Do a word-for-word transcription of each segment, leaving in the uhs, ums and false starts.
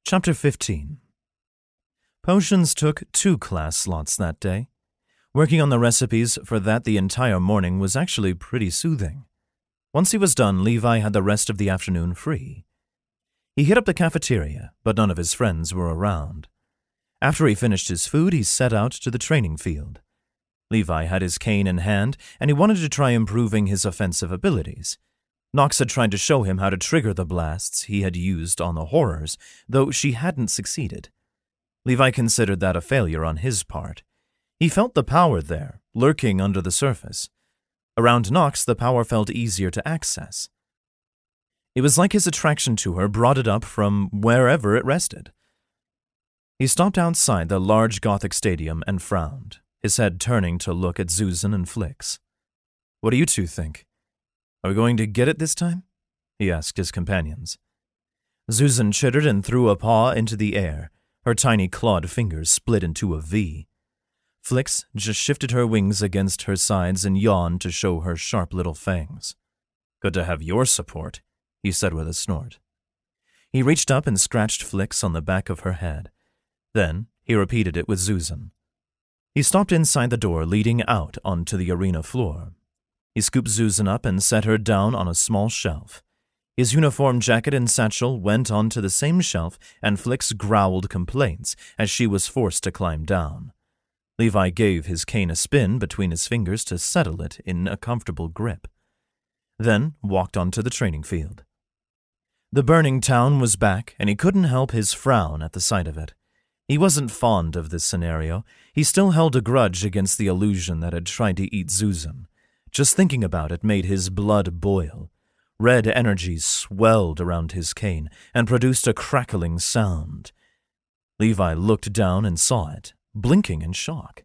Chapter fifteen. Potions took two class slots that day. Working on the recipes for that the entire morning was actually pretty soothing. Once he was done, Levi had the rest of the afternoon free. He hit up the cafeteria, but none of his friends were around. After he finished his food, he set out to the training field. Levi had his cane in hand, and he wanted to try improving his offensive abilities. Nox had tried to show him how to trigger the blasts he had used on the horrors, though she hadn't succeeded. Levi considered that a failure on his part. He felt the power there, lurking under the surface. Around Nox, the power felt easier to access. It was like his attraction to her brought it up from wherever it rested. He stopped outside the large Gothic stadium and frowned, his head turning to look at Zuzan and Flix. "What do you two think? Are we going to get it this time?" he asked his companions. Zuzan chittered and threw a paw into the air. Her tiny clawed fingers split into a V. Flix just shifted her wings against her sides and yawned to show her sharp little fangs. "Good to have your support," he said with a snort. He reached up and scratched Flix on the back of her head. Then he repeated it with Zuzan. He stopped inside the door leading out onto the arena floor. He scooped Zuzan up and set her down on a small shelf. His uniform jacket and satchel went onto the same shelf, and Flix growled complaints as she was forced to climb down. Levi gave his cane a spin between his fingers to settle it in a comfortable grip, then walked onto the training field. The burning town was back, and he couldn't help his frown at the sight of it. He wasn't fond of this scenario. He still held a grudge against the illusion that had tried to eat Zuzan. Just thinking about it made his blood boil. Red energies swelled around his cane and produced a crackling sound. Levi looked down and saw it, blinking in shock.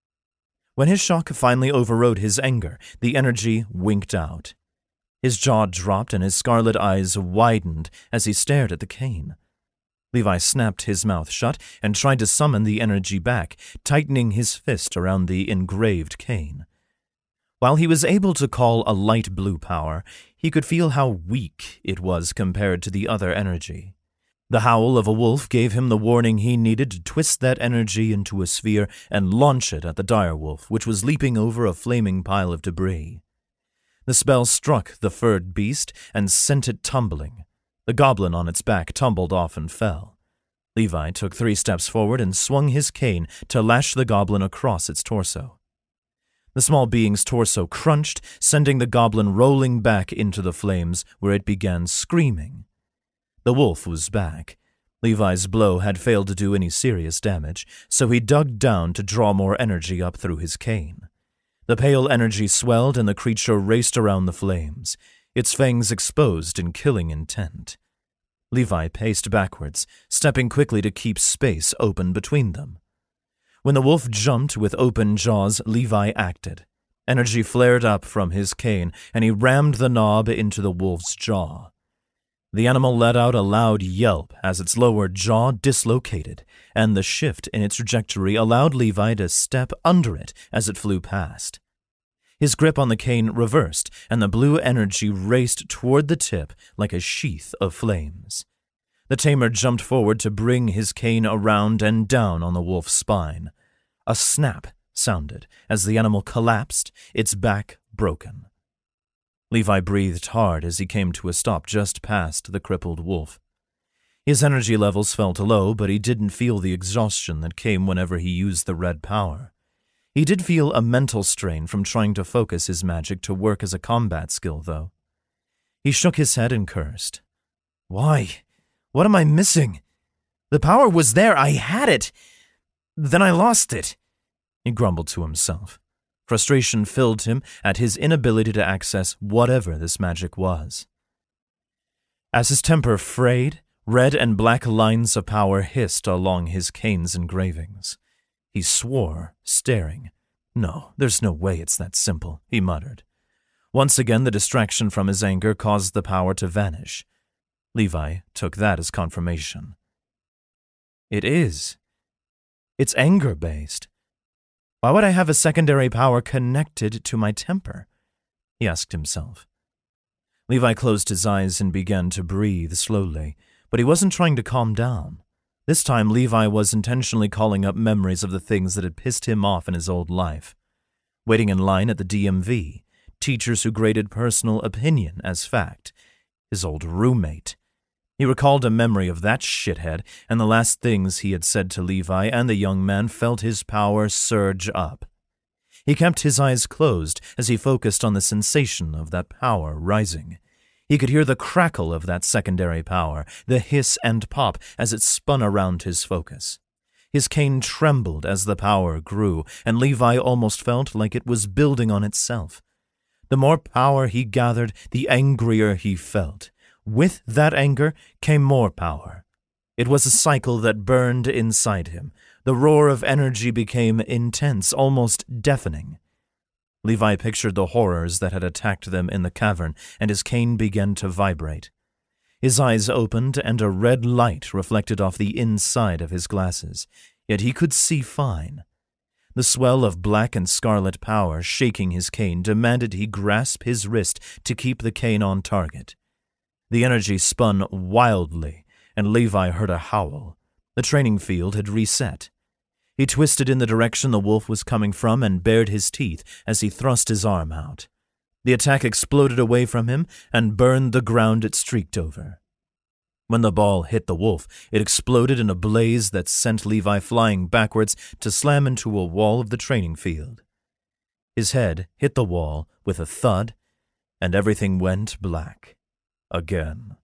When his shock finally overrode his anger, the energy winked out. His jaw dropped and his scarlet eyes widened as he stared at the cane. Levi snapped his mouth shut and tried to summon the energy back, tightening his fist around the engraved cane. While he was able to call a light blue power, he could feel how weak it was compared to the other energy. The howl of a wolf gave him the warning he needed to twist that energy into a sphere and launch it at the direwolf, which was leaping over a flaming pile of debris. The spell struck the furred beast and sent it tumbling. The goblin on its back tumbled off and fell. Levi took three steps forward and swung his cane to lash the goblin across its torso. The small being's torso crunched, sending the goblin rolling back into the flames, where it began screaming. The wolf was back. Levi's blow had failed to do any serious damage, so he dug down to draw more energy up through his cane. The pale energy swelled and the creature raced around the flames, its fangs exposed in killing intent. Levi paced backwards, stepping quickly to keep space open between them. When the wolf jumped with open jaws, Levi acted. Energy flared up from his cane, and he rammed the knob into the wolf's jaw. The animal let out a loud yelp as its lower jaw dislocated, and the shift in its trajectory allowed Levi to step under it as it flew past. His grip on the cane reversed, and the blue energy raced toward the tip like a sheath of flames. The tamer jumped forward to bring his cane around and down on the wolf's spine. A snap sounded as the animal collapsed, its back broken. Levi breathed hard as he came to a stop just past the crippled wolf. His energy levels felt low, but he didn't feel the exhaustion that came whenever he used the red power. He did feel a mental strain from trying to focus his magic to work as a combat skill, though. He shook his head and cursed. "Why? What am I missing? The power was there. I had it. Then I lost it," he grumbled to himself. Frustration filled him at his inability to access whatever this magic was. As his temper frayed, red and black lines of power hissed along his cane's engravings. He swore, staring. "No, there's no way it's that simple," he muttered. Once again, the distraction from his anger caused the power to vanish. Levi took that as confirmation. It is. It's anger-based. Why would I have a secondary power connected to my temper? He asked himself. Levi closed his eyes and began to breathe slowly, but he wasn't trying to calm down. This time Levi was intentionally calling up memories of the things that had pissed him off in his old life. Waiting in line at the D M V, teachers who graded personal opinion as fact, his old roommate. He recalled a memory of that shithead, and the last things he had said to Levi, and the young man felt his power surge up. He kept his eyes closed as he focused on the sensation of that power rising. He could hear the crackle of that secondary power, the hiss and pop as it spun around his focus. His cane trembled as the power grew, and Levi almost felt like it was building on itself. The more power he gathered, the angrier he felt. With that anger came more power. It was a cycle that burned inside him. The roar of energy became intense, almost deafening. Levi pictured the horrors that had attacked them in the cavern, and his cane began to vibrate. His eyes opened, and a red light reflected off the inside of his glasses, yet he could see fine. The swell of black and scarlet power shaking his cane demanded he grasp his wrist to keep the cane on target. The energy spun wildly, and Levi heard a howl. The training field had reset. He twisted in the direction the wolf was coming from and bared his teeth as he thrust his arm out. The attack exploded away from him and burned the ground it streaked over. When the ball hit the wolf, it exploded in a blaze that sent Levi flying backwards to slam into a wall of the training field. His head hit the wall with a thud, and everything went black. Again.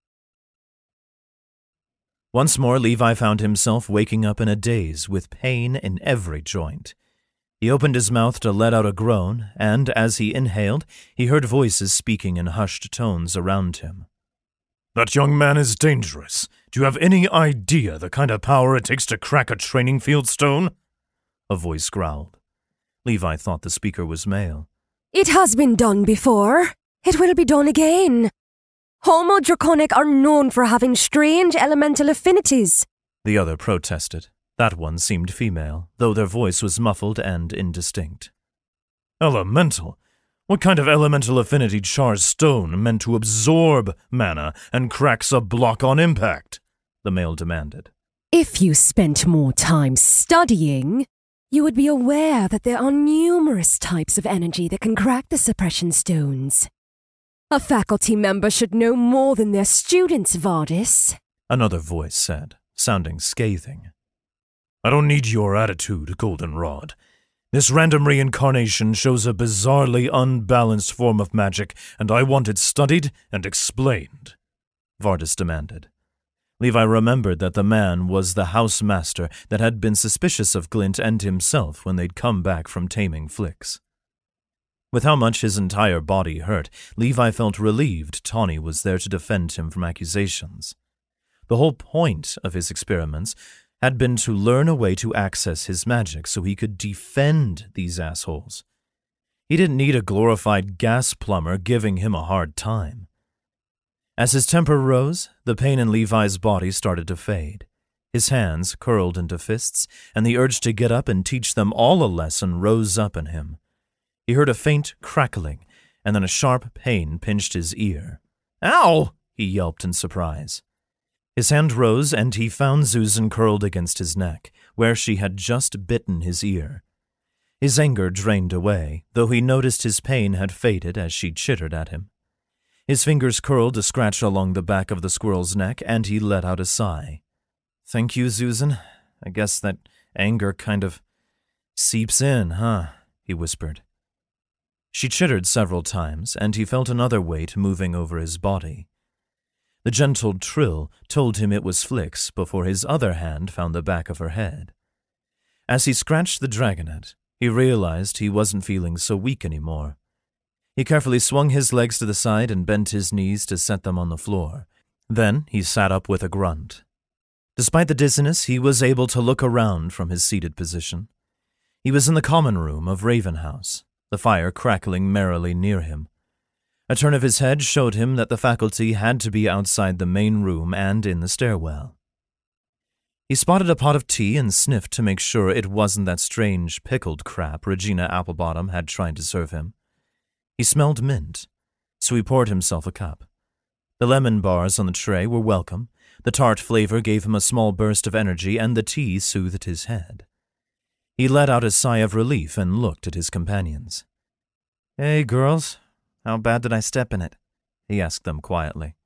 Once more, Levi found himself waking up in a daze with pain in every joint. He opened his mouth to let out a groan, and as he inhaled, he heard voices speaking in hushed tones around him. "That young man is dangerous. Do you have any idea the kind of power it takes to crack a training field stone?" A voice growled. Levi thought the speaker was male. "It has been done before. It will be done again. Homo Draconic are known for having strange elemental affinities," the other protested. That one seemed female, though their voice was muffled and indistinct. "Elemental? What kind of elemental affinity chars stone meant to absorb mana and cracks a block on impact?" the male demanded. "If you spent more time studying, you would be aware that there are numerous types of energy that can crack the suppression stones. A faculty member should know more than their students, Vardis," another voice said, sounding scathing. "I don't need your attitude, Goldenrod. This random reincarnation shows a bizarrely unbalanced form of magic, and I want it studied and explained," Vardis demanded. Levi remembered that the man was the house master that had been suspicious of Glint and himself when they'd come back from taming Flix. With how much his entire body hurt, Levi felt relieved Tawny was there to defend him from accusations. The whole point of his experiments had been to learn a way to access his magic so he could defend these assholes. He didn't need a glorified gas plumber giving him a hard time. As his temper rose, the pain in Levi's body started to fade. His hands curled into fists, and the urge to get up and teach them all a lesson rose up in him. He heard a faint crackling, and then a sharp pain pinched his ear. "Ow!" he yelped in surprise. His hand rose, and he found Susan curled against his neck, where she had just bitten his ear. His anger drained away, though he noticed his pain had faded as she chittered at him. His fingers curled to scratch along the back of the squirrel's neck, and he let out a sigh. "Thank you, Susan. I guess that anger kind of seeps in, huh?" he whispered. She chittered several times, and he felt another weight moving over his body. The gentle trill told him it was Flix before his other hand found the back of her head. As he scratched the dragonet, he realized he wasn't feeling so weak anymore. He carefully swung his legs to the side and bent his knees to set them on the floor. Then he sat up with a grunt. Despite the dizziness, he was able to look around from his seated position. He was in the common room of Raven House, the fire crackling merrily near him. A turn of his head showed him that the faculty had to be outside the main room and in the stairwell. He spotted a pot of tea and sniffed to make sure it wasn't that strange pickled crap Regina Applebottom had tried to serve him. He smelled mint, so he poured himself a cup. The lemon bars on the tray were welcome, The tart flavor gave him a small burst of energy, and the tea soothed his head. He let out a sigh of relief and looked at his companions. "Hey, girls, how bad did I step in it?" he asked them quietly.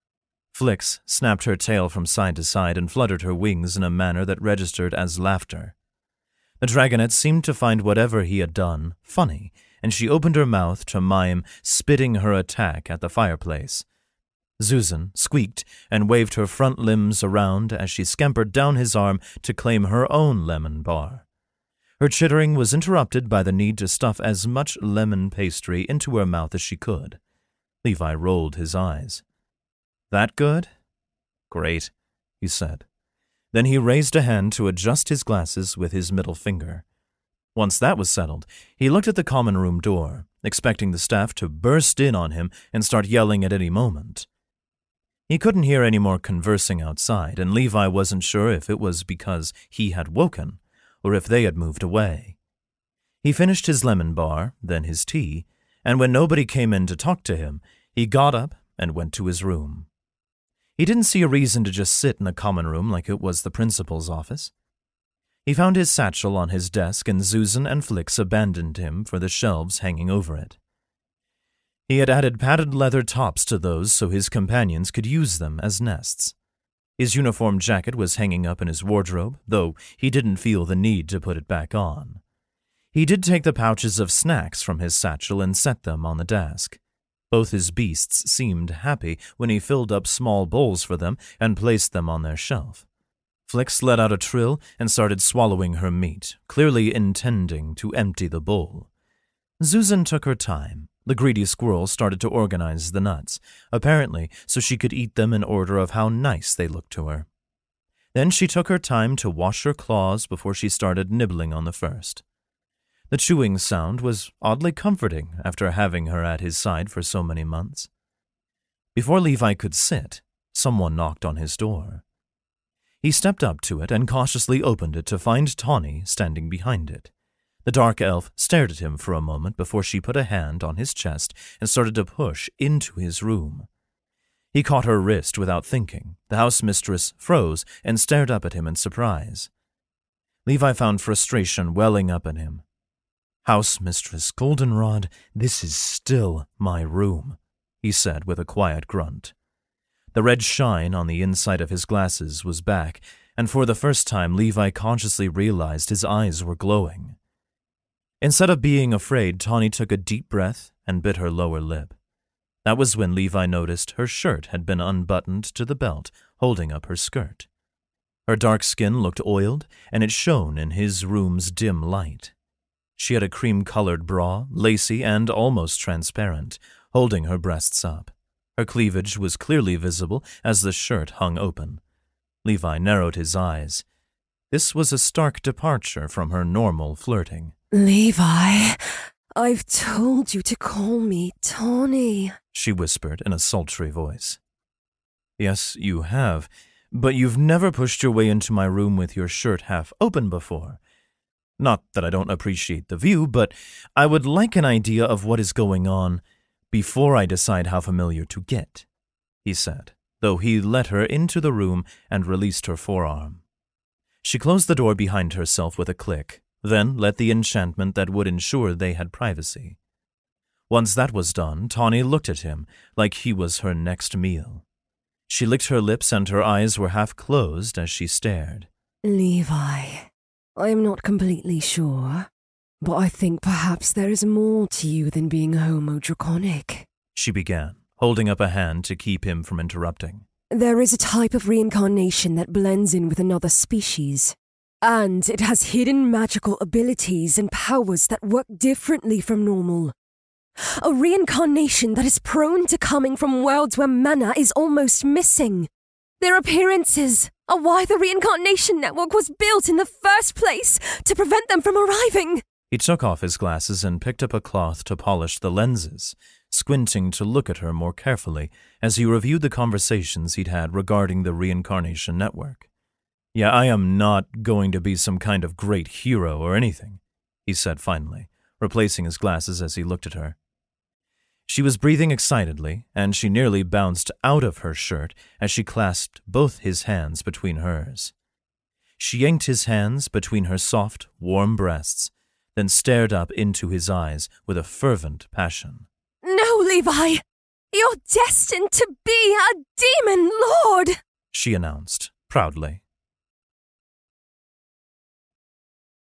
Flix snapped her tail from side to side and fluttered her wings in a manner that registered as laughter. The dragonette seemed to find whatever he had done funny, and she opened her mouth to mime spitting her attack at the fireplace. Susan squeaked and waved her front limbs around as she scampered down his arm to claim her own lemon bar. Her chittering was interrupted by the need to stuff as much lemon pastry into her mouth as she could. Levi rolled his eyes. "That good?" "Great," he said. Then he raised a hand to adjust his glasses with his middle finger. Once that was settled, he looked at the common room door, expecting the staff to burst in on him and start yelling at any moment. He couldn't hear any more conversing outside, and Levi wasn't sure if it was because he had woken or if they had moved away. He finished his lemon bar, then his tea, and when nobody came in to talk to him, he got up and went to his room. He didn't see a reason to just sit in a common room like it was the principal's office. He found his satchel on his desk, and Susan and Flix abandoned him for the shelves hanging over it. He had added padded leather tops to those so his companions could use them as nests. His uniform jacket was hanging up in his wardrobe, though he didn't feel the need to put it back on. He did take the pouches of snacks from his satchel and set them on the desk. Both his beasts seemed happy when he filled up small bowls for them and placed them on their shelf. Flix let out a trill and started swallowing her meat, clearly intending to empty the bowl. Susan took her time. The greedy squirrel started to organize the nuts, apparently so she could eat them in order of how nice they looked to her. Then she took her time to wash her claws before she started nibbling on the first. The chewing sound was oddly comforting after having her at his side for so many months. Before Levi could sit, someone knocked on his door. He stepped up to it and cautiously opened it to find Tawny standing behind it. The dark elf stared at him for a moment before she put a hand on his chest and started to push into his room. He caught her wrist without thinking. The house mistress froze and stared up at him in surprise. Levi found frustration welling up in him. "House Mistress Goldenrod, this is still my room," he said with a quiet grunt. The red shine on the inside of his glasses was back, and for the first time Levi consciously realized his eyes were glowing. Instead of being afraid, Tawny took a deep breath and bit her lower lip. That was when Levi noticed her shirt had been unbuttoned to the belt, holding up her skirt. Her dark skin looked oiled, and it shone in his room's dim light. She had a cream-colored bra, lacy and almost transparent, holding her breasts up. Her cleavage was clearly visible as the shirt hung open. Levi narrowed his eyes. This was a stark departure from her normal flirting. "Levi, I've told you to call me Tawny," she whispered in a sultry voice. "Yes, you have, but you've never pushed your way into my room with your shirt half open before. Not that I don't appreciate the view, but I would like an idea of what is going on before I decide how familiar to get," he said, though he let her into the room and released her forearm. She closed the door behind herself with a click, then let the enchantment that would ensure they had privacy. Once that was done, Tawny looked at him like he was her next meal. She licked her lips and her eyes were half closed as she stared. "Levi, I am not completely sure, but I think perhaps there is more to you than being homo-draconic," she began, holding up a hand to keep him from interrupting. "There is a type of reincarnation that blends in with another species, and it has hidden magical abilities and powers that work differently from normal. A reincarnation that is prone to coming from worlds where mana is almost missing. Their appearances are why the reincarnation network was built in the first place, to prevent them from arriving." He took off his glasses and picked up a cloth to polish the lenses, squinting to look at her more carefully as he reviewed the conversations he'd had regarding the reincarnation network. "Yeah, I am not going to be some kind of great hero or anything," he said finally, replacing his glasses as he looked at her. She was breathing excitedly, and she nearly bounced out of her shirt as she clasped both his hands between hers. She yanked his hands between her soft, warm breasts, then stared up into his eyes with a fervent passion. "No, Levi! You're destined to be a demon lord!" she announced proudly.